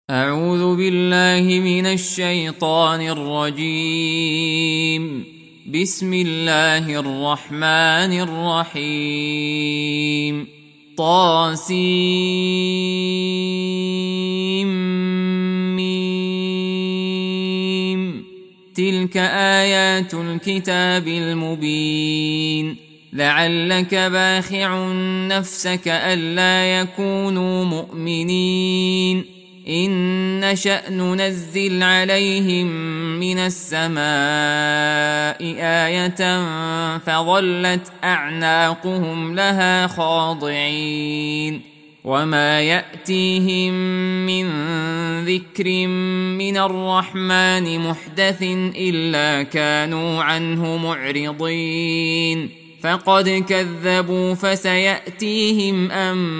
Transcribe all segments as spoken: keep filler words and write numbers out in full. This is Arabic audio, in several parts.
أعوذ بالله من الشيطان الرجيم. بسم الله الرحمن الرحيم. طاسيم. تلك آيات الكتاب المبين. لعلك باخع نفسك ألا يكونوا مؤمنين إن نشأ ننزل عليهم من السماء آية فظلت أعناقهم لها خاضعين وما يأتيهم من ذكر من الرحمن محدث إلا كانوا عنه معرضين فقد كذبوا فسيأتيهم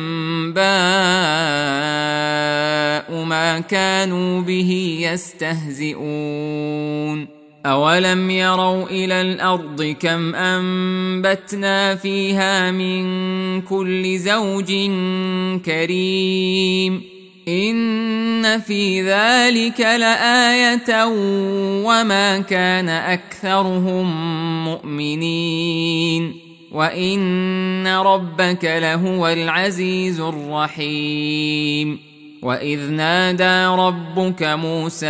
أنباء ما كانوا به يستهزئون. أولم يروا إلى الأرض كم أنبتنا فيها من كل زوج كريم إن في ذلك لآية وما كان أكثرهم مؤمنين وإن ربك لهو العزيز الرحيم. وإذ نادى ربك موسى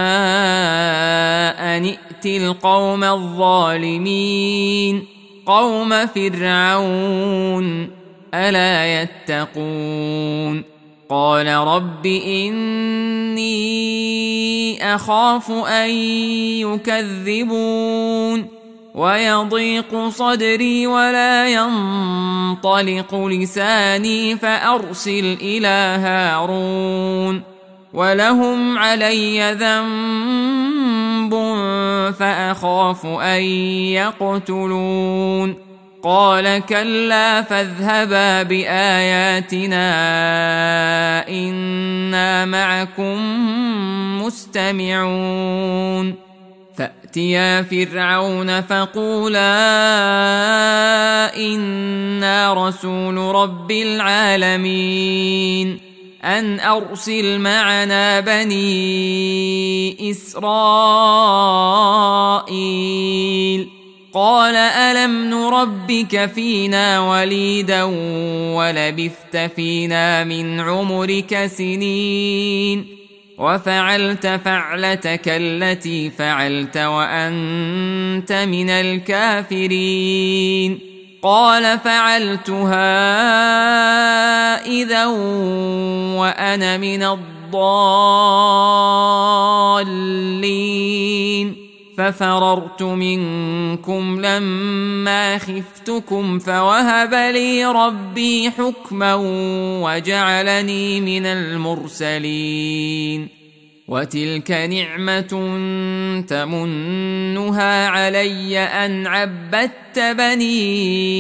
أن ائت القوم الظالمين قوم فرعون ألا يتقون قال رب إني أخاف أن يكذبون ويضيق صدري ولا ينطلق لساني فأرسل إلى هارون ولهم علي ذنب فأخاف أن يقتلون قال كلا فاذهبا بآياتنا إنا معكم مستمعون. فأتيا فرعون فقولا إنا رسول رب العالمين أن أرسل معنا بني إسرائيل قال ألم نربك فينا وليدا ولبثت فينا من عمرك سنين وفعلت فعلتك التي فعلت وأنت من الكافرين قال فعلتها إذا وأنا من الضالين ففررت منكم لما خفتكم فوهب لي ربي حكما وجعلني من المرسلين. وتلك نعمة تمنها علي أن عبدت بني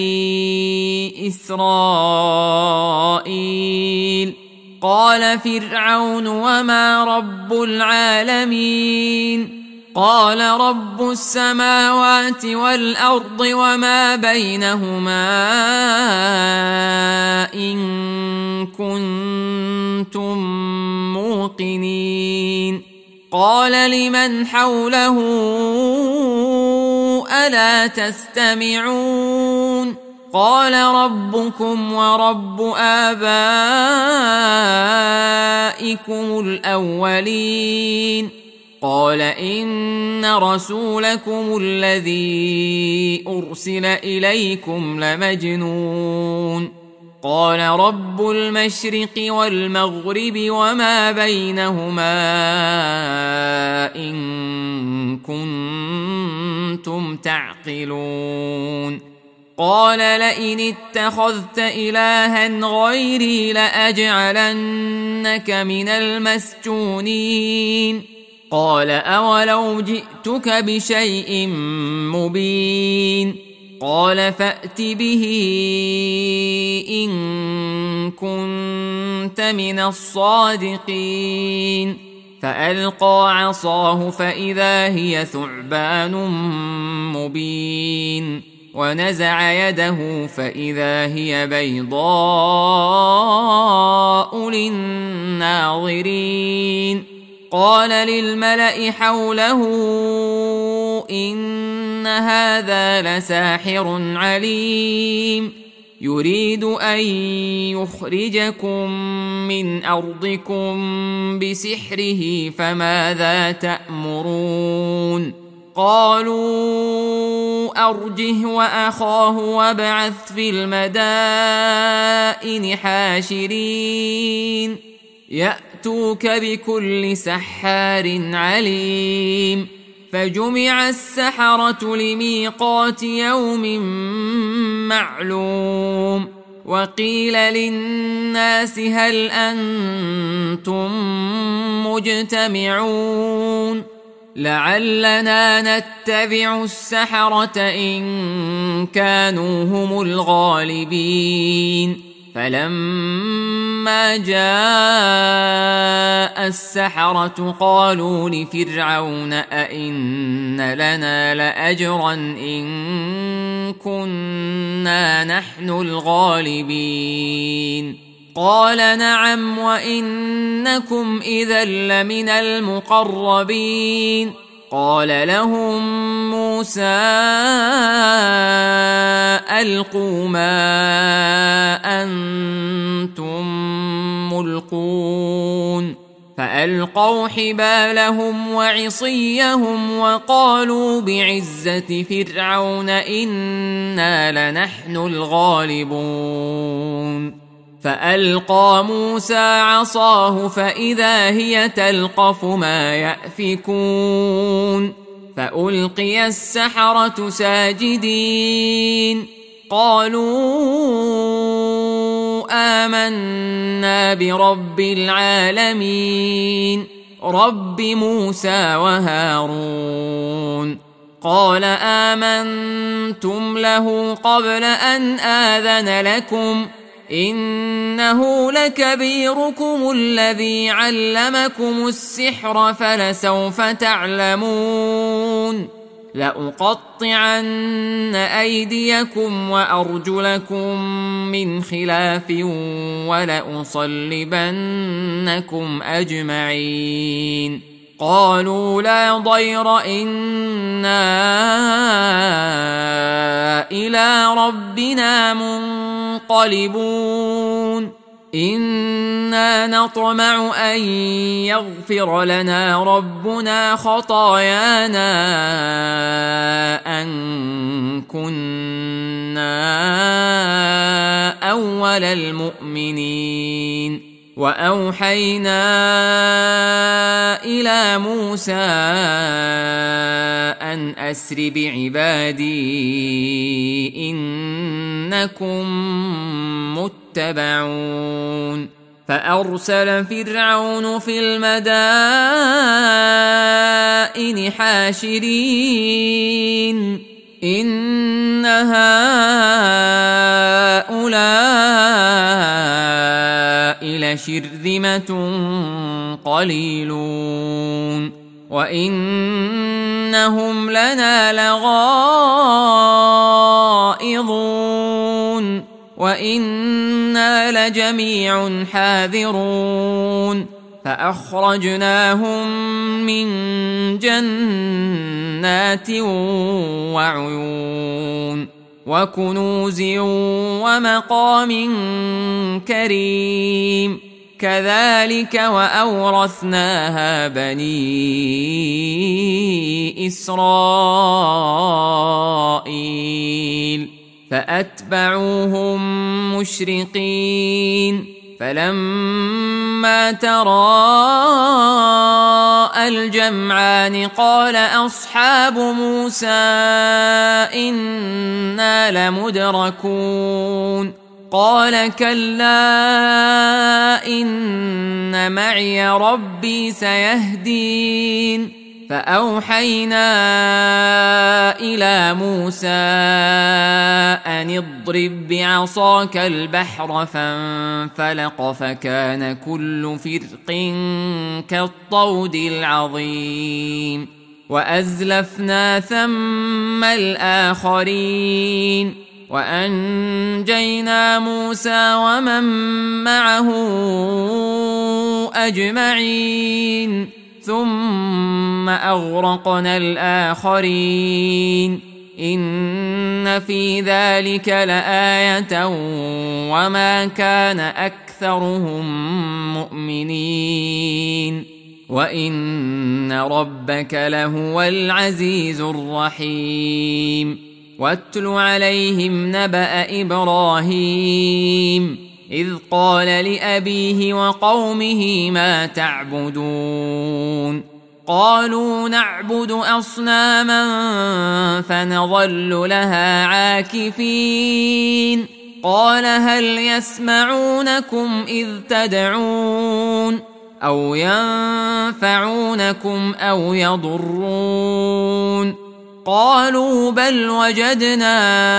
إسرائيل قال فرعون وما رب العالمين قال رب السماوات والأرض وما بينهما إن كنتم موقنين قال لمن حوله ألا تستمعون قال ربكم ورب آبائكم الأولين قال إن رسولكم الذي أرسل إليكم لمجنون قال رب المشرق والمغرب وما بينهما إن كنتم تعقلون قال لئن اتخذت إلها غيري لأجعلنك من المسجونين قال أولو جئتك بشيء مبين قال فأت به إن كنت من الصادقين فألقى عصاه فإذا هي ثعبان مبين ونزع يده فإذا هي بيضاء للناظرين قال للملأ حوله إن هذا لساحر عليم يريد أن يخرجكم من أرضكم بسحره فماذا تأمرون قالوا أرجه وأخاه وابعث في المدائن حاشرين يأتوك بكل سحار عليم فجمع السحرة لميقات يوم معلوم وقيل للناس هل أنتم مجتمعون لعلنا نتبع السحرة إن كانوا هم الغالبين فلما جاء السحرة قالوا لفرعون أئن لنا لأجرا إن كنا نحن الغالبين قال نعم وإنكم إذا لمن المقربين قال لهم موسى ألقوا ما أنتم ملقون فألقوا حبالهم وعصيهم وقالوا بعزة فرعون إنا لنحن الغالبون فألقى موسى عصاه فإذا هي تلقف ما يأفكون فألقي السحرة ساجدين قالوا آمنا برب العالمين رب موسى وهارون قال آمنتم له قبل أن آذن لكم إنه لكبيركم الذي علمكم السحر فلسوف تعلمون لأقطعن أيديكم وأرجلكم من خلاف ولأصلبنكم أجمعين قالوا لا ضير إنا إلى ربنا منقلبون إنا نطمع أن يغفر لنا ربنا خطايانا أن كنا أول المؤمنين وأوحينا إلى موسى أن أسر بعبادي إنكم متبعون فأرسل فرعون في المدائن حاشرين إن هؤلاء لشرذمة قليلون وإنهم لنا لغائظون وإنا لجميع حاذرون فأخرجناهم من جنات وعيون وكنوز ومقام كريم كذلك وأورثناها بني إسرائيل فأتبعوهم مشرقين فلما تراءى الجمعان قال أصحاب موسى إنا لمدركون قال كلا إن معي ربي سيهدين فأوحينا إلى موسى أن اضرب بعصاك البحر فانفلق فكان كل فرق كالطود العظيم وأزلفنا ثم الآخرين وأنجينا موسى ومن معه أجمعين ثم أغرقنا الآخرين إن في ذلك لآية وما كان أكثرهم مؤمنين وإن ربك لهو العزيز الرحيم واتل عليهم نبأ إبراهيم إذ قال لأبيه وقومه ما تعبدون قالوا نعبد أصناما فنظل لها عاكفين قال هل يسمعونكم إذ تدعون أو ينفعونكم أو يضرون قالوا بل وجدنا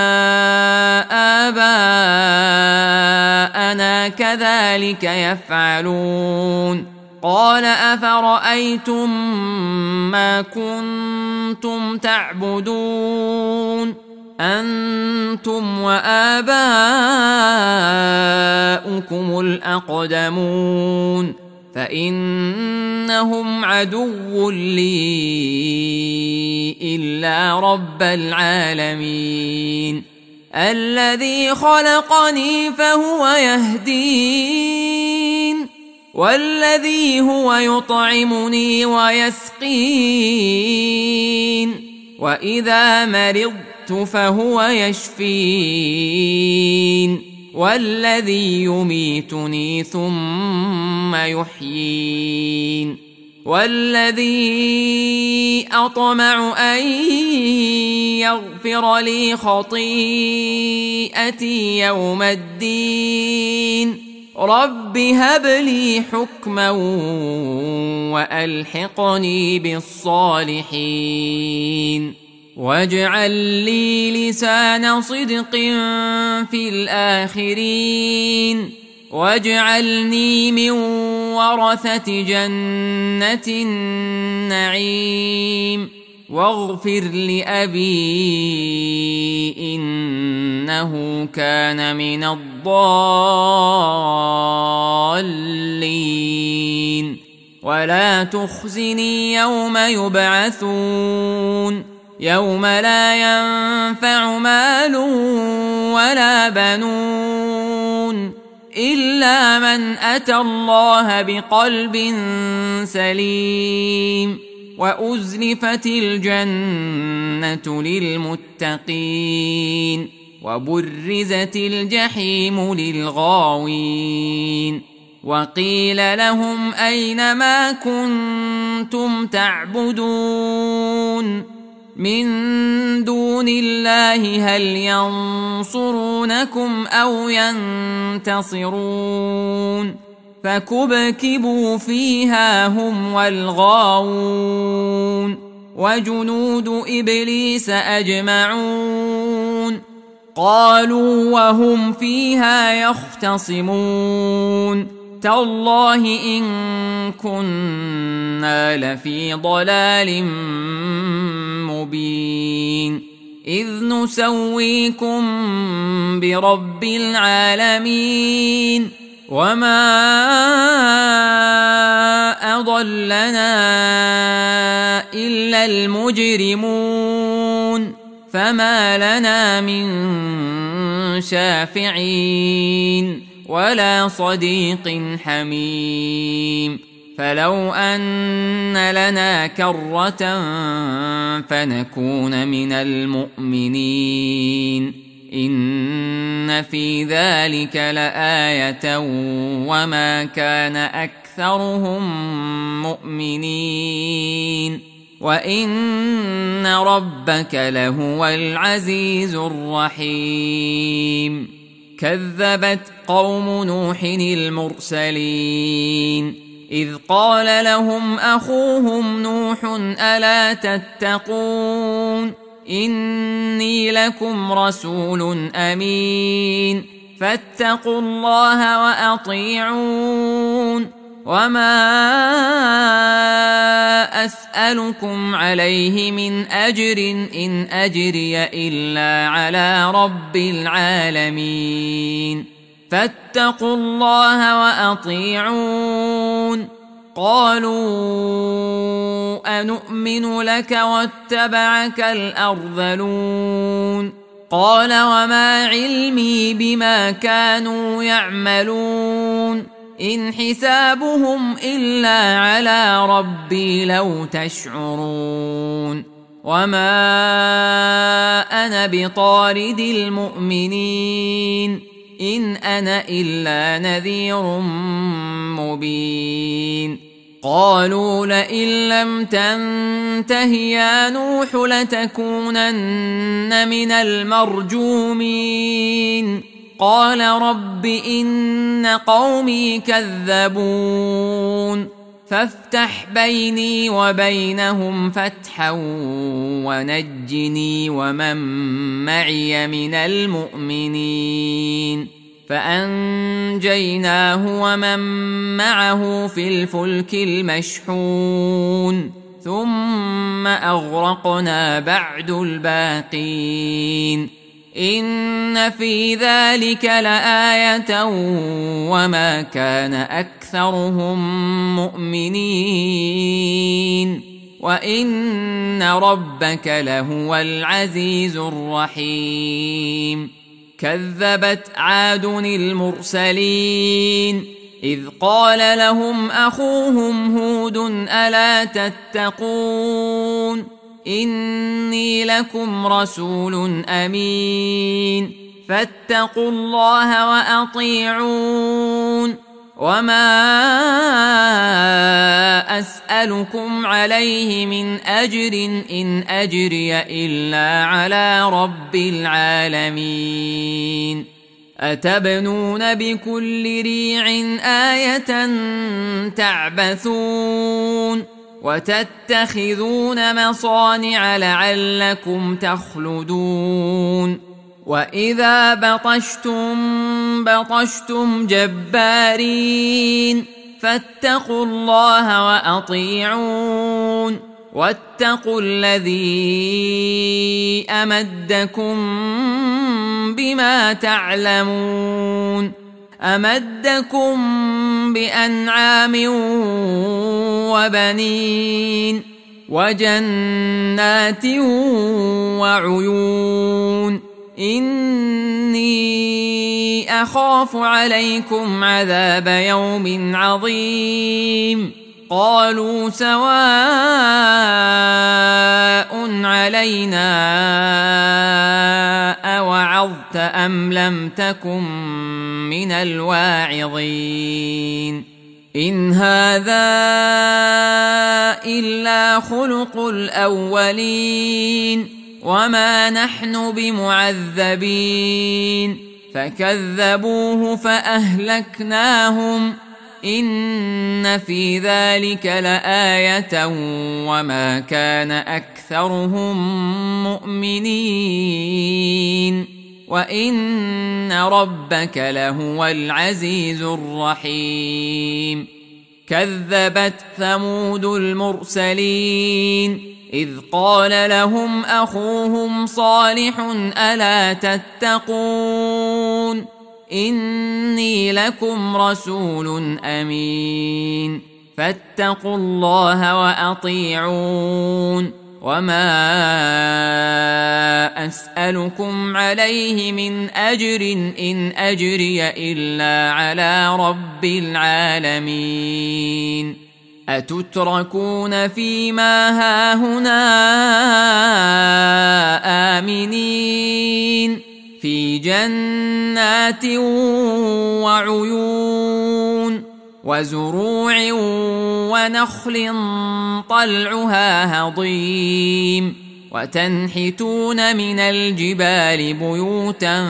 آباءنا كذلك يفعلون قال أفرأيتم ما كنتم تعبدون أنتم وآباؤكم الأقدمون فإنهم عدو لي إلا رب العالمين الذي خلقني فهو يهدين والذي هو يطعمني ويسقين وإذا مرضت فهو يشفين والذي يميتني ثم يحيين والذي أطمع أن يغفر لي خطيئتي يوم الدين رب هب لي حكما وألحقني بالصالحين واجعل لي لسان صدق في الآخرين واجعلني من ورثة جنة النعيم واغفر لأبي إنه كان من الضالين ولا تخزني يوم يبعثون يوم لا ينفع مال ولا بنون إلا من أتى الله بقلب سليم وأزلفت الجنة للمتقين وبرزت الجحيم للغاوين وقيل لهم أين ما كنتم تعبدون من دون الله هل ينصرونكم أو ينتصرون فكبكبوا فيها هم والغاوون وجنود إبليس أجمعون قالوا وهم فيها يختصمون تالله إن كنا لفي ضلال مبين إذ نسويكم برب العالمين وما أضلنا إلا المجرمون فما لنا من شافعين ولا صديق حميم فلو أن لنا كرة فنكون من المؤمنين إن في ذلك لآية وما كان أكثرهم مؤمنين وإن ربك لهو العزيز الرحيم كذبت قوم نوح المرسلين إذ قال لهم أخوهم نوح ألا تتقون إني لكم رسول أمين فاتقوا الله وأطيعون وما أسألكم عليه من أجر إن أجري إلا على رب العالمين فاتقوا الله وأطيعون قالوا أنؤمن لك واتبعك الأرذلون قال وما علمي بما كانوا يعملون إن حسابهم إلا على ربي لو تشعرون وما أنا بطارد المؤمنين إن أنا إلا نذير مبين قالوا لئن لم تنته يا نوح لتكونن من المرجومين قال رب إن قومي كذبون فافتح بيني وبينهم فتحا ونجني ومن معي من المؤمنين فأنجيناه ومن معه في الفلك المشحون ثم أغرقنا بعد الباقين إن في ذلك لآية وما كان أكثرهم مؤمنين وإن ربك لهو العزيز الرحيم كذبت عاد المرسلين إذ قال لهم أخوهم هود ألا تتقون إني لكم رسول أمين فاتقوا الله وأطيعون وما أسألكم عليه من أجر إن أجري إلا على رب العالمين أتبنون بكل ريع آية تعبثون وتتخذون مصانع لعلكم تخلدون وإذا بطشتم بطشتم جبارين فاتقوا الله وأطيعون واتقوا الذي أمدكم بما تعلمون أمدكم بأنعام وبنين وجنات وعيون إني أخاف عليكم عذاب يوم عظيم قالوا سواء علينا أوعظت أم لم تكن من الواعظين إن هذا إلا خلق الأولين وما نحن بمعذبين فكذبوه فأهلكناهم إن في ذلك لآية وما كان أكثرهم مؤمنين وإن ربك لهو العزيز الرحيم كذبت ثمود المرسلين إذ قال لهم أخوهم صالح ألا تتقون إني لكم رسول أمين فاتقوا الله وأطيعون وما أسألكم عليه من أجر إن أجري إلا على رب العالمين أتتركون فيما هاهنا آمنين في جنات وعيون وزروع ونخل طلعها هضيم وتنحتون من الجبال بيوتا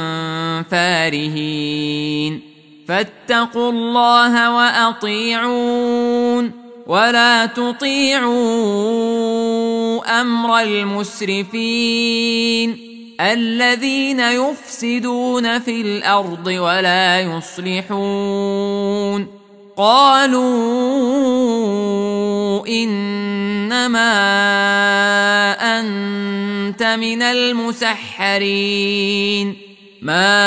فارهين فاتقوا الله وأطيعون ولا تطيعوا أمر المسرفين الذين يفسدون في الأرض ولا يصلحون قالوا إن إنما أنت من المسحرين ما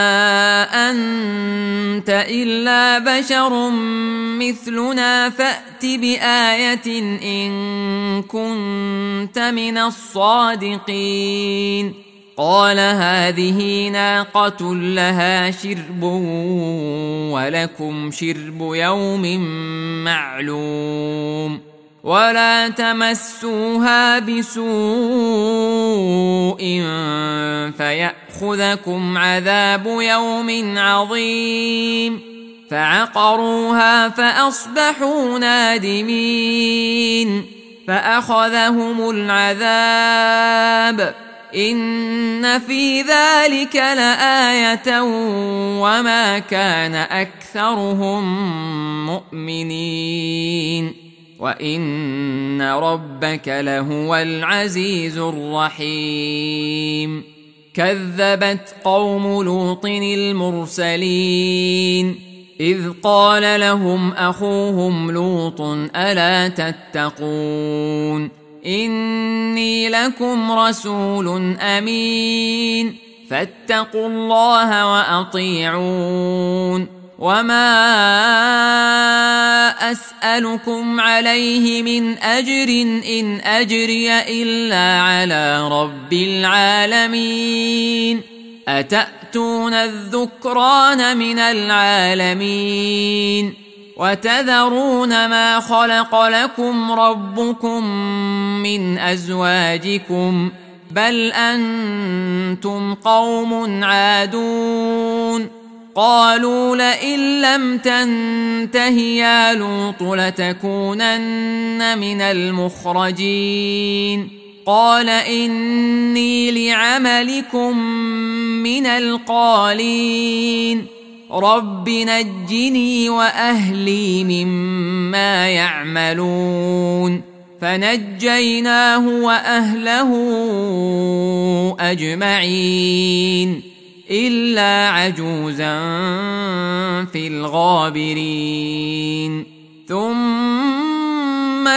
أنت إلا بشر مثلنا فأت بآية إن كنت من الصادقين قال هذه ناقة لها شرب ولكم شرب يوم معلوم ولا تمسوها بسوء فيأخذكم عذاب يوم عظيم فعقروها فأصبحوا نادمين فأخذهم العذاب إن في ذلك لآية وما كان أكثرهم مؤمنين وإن ربك لهو العزيز الرحيم كذبت قوم لوط المرسلين إذ قال لهم أخوهم لوط ألا تتقون إني لكم رسول أمين فاتقوا الله وأطيعون وما أسألكم عليه من أجر إن أجري إلا على رب العالمين أتأتون الذكران من العالمين وتذرون ما خلق لكم ربكم من أزواجكم بل أنتم قوم عادون قالوا لئن لم تنته يا لوط لتكونن من المخرجين قال إني لعملكم من القالين رب نجني وأهلي مما يعملون فنجيناه وأهله أجمعين إلا عجوزا في الغابرين ثم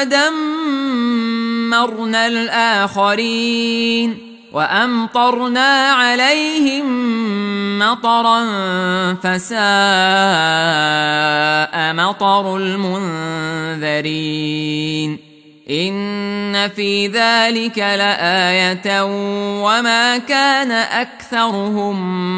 دمرنا الآخرين وأمطرنا عليهم مطرا فساء مطر المنذرين إن في ذلك لآية وما كان أكثرهم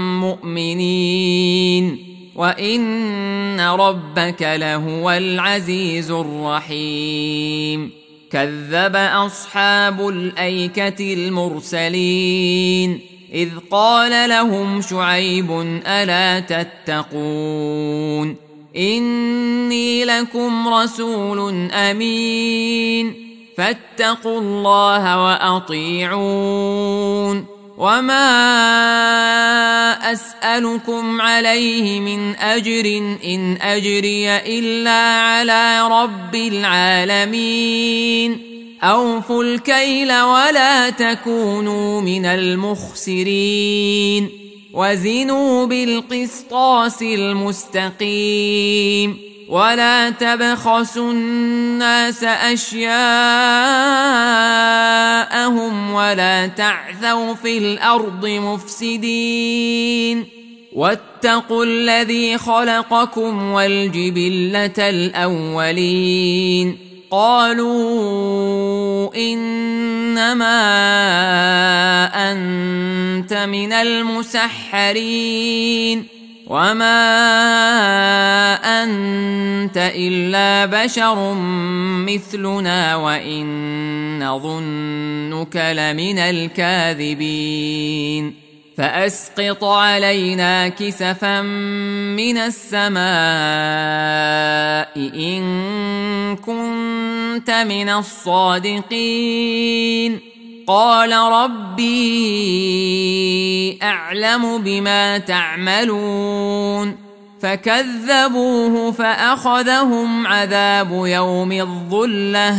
مؤمنين وإن ربك لهو العزيز الرحيم كذب أصحاب الأيكة المرسلين إذ قال لهم شعيب ألا تتقون إني لكم رسول أمين فاتقوا الله وأطيعون وما أسألكم عليه من أجر إن أجري إلا على رب العالمين أوفوا الكيل ولا تكونوا من المخسرين وزنوا بالقسطاس المستقيم ولا تبخسوا الناس أشياءهم ولا تعثوا في الأرض مفسدين واتقوا الذي خلقكم والجبلة الأولين قالوا إنما أنت من المسحرين وما أنت إلا بشر مثلنا وإن نظنك لمن الكاذبين فأسقط علينا كسفا من السماء إن كنت من الصادقين قال ربي أعلم بما تعملون فكذبوه فأخذهم عذاب يوم الظلة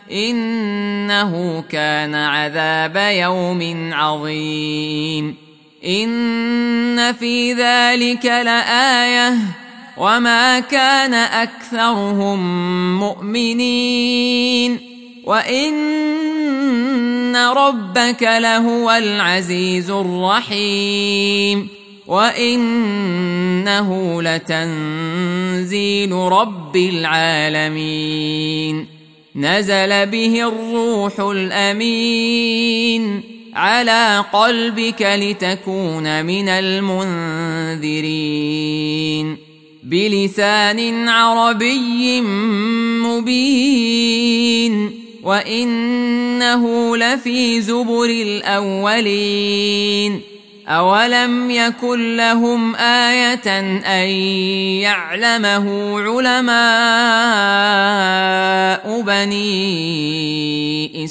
إنه كان عذاب يوم عظيم إن في ذلك لآية وما كان أكثرهم مؤمنين وإن ربك لهو العزيز الرحيم وإنه لتنزيل رب العالمين نزل به الروح الأمين على قلبك لتكون من المنذرين بلسان عربي مبين وإنه لفي زبر الأولين أولم يكن لهم آية أن يعلمه علماء بني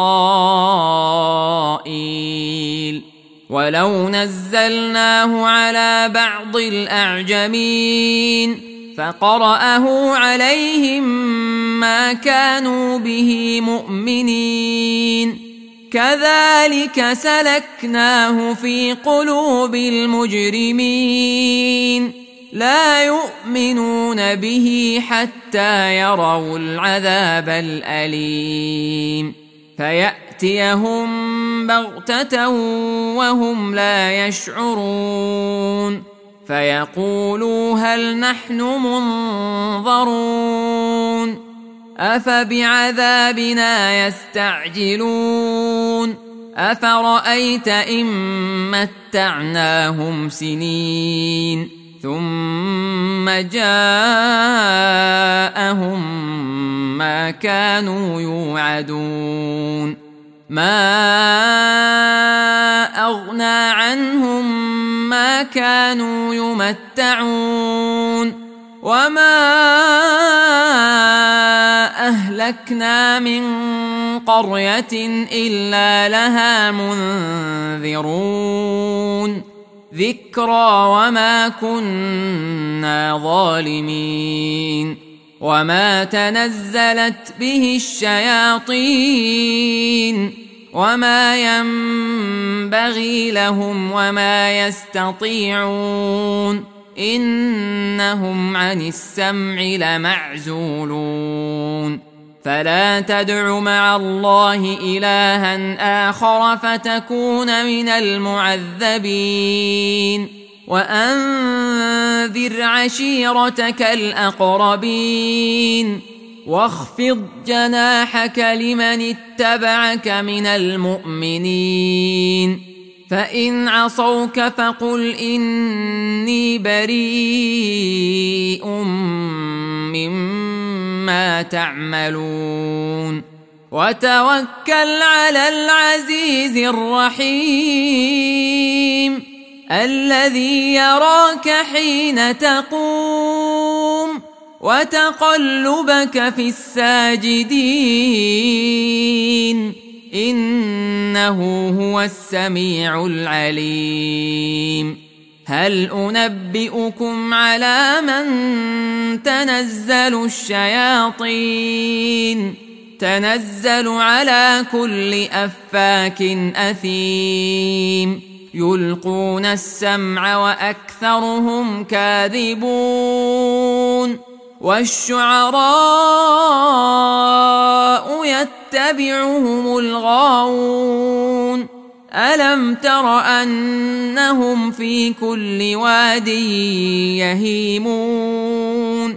إسرائيل ولو نزلناه على بعض الأعجمين فقرأه عليهم ما كانوا به مؤمنين كذلك سلكناه في قلوب المجرمين لا يؤمنون به حتى يروا العذاب الأليم فيأتيهم بغتة وهم لا يشعرون فيقولوا هل نحن منظرون أفبعذابنا يستعجلون أفرأيت إن متعناهم سنين ثم جاءهم ما كانوا يوعدون ما أغنى عنهم ما كانوا يمتعون وما أهلكنا من قرية إلا لها منذرون ذكرى وما كنا ظالمين وما تنزلت به الشياطين وما ينبغي لهم وما يستطيعون إنهم عن السمع لمعزولون فلا تدع مع الله إلها آخر فتكون من المعذبين وأنذر عشيرتك الأقربين واخفض جناحك لمن اتبعك من المؤمنين فإن عصوك فقل إني بريء مما تعملون وتوكل على العزيز الرحيم الذي يراك حين تقوم وتقلبك في الساجدين إنه هو السميع العليم هل أنبئكم على من تنزل الشياطين تنزل على كل أفاك أثيم يلقون السمع وأكثرهم كاذبون والشعراء يتبعهم الغاوون ألم تر أنهم في كل واد يهيمون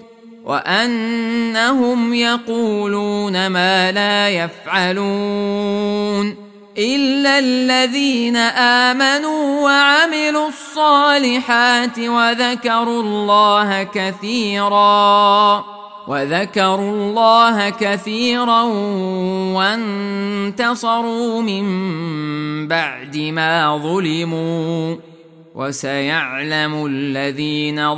وأنهم يقولون ما لا يفعلون إلا الذين آمنوا وعملوا الصالحات وذكروا الله كثيرا وذكروا الله كثيرا وانتصروا من بعد ما ظلموا وسيعلم الذين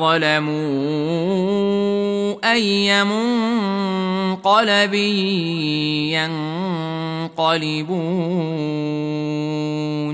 ظلموا أي منقلب ينقلبون.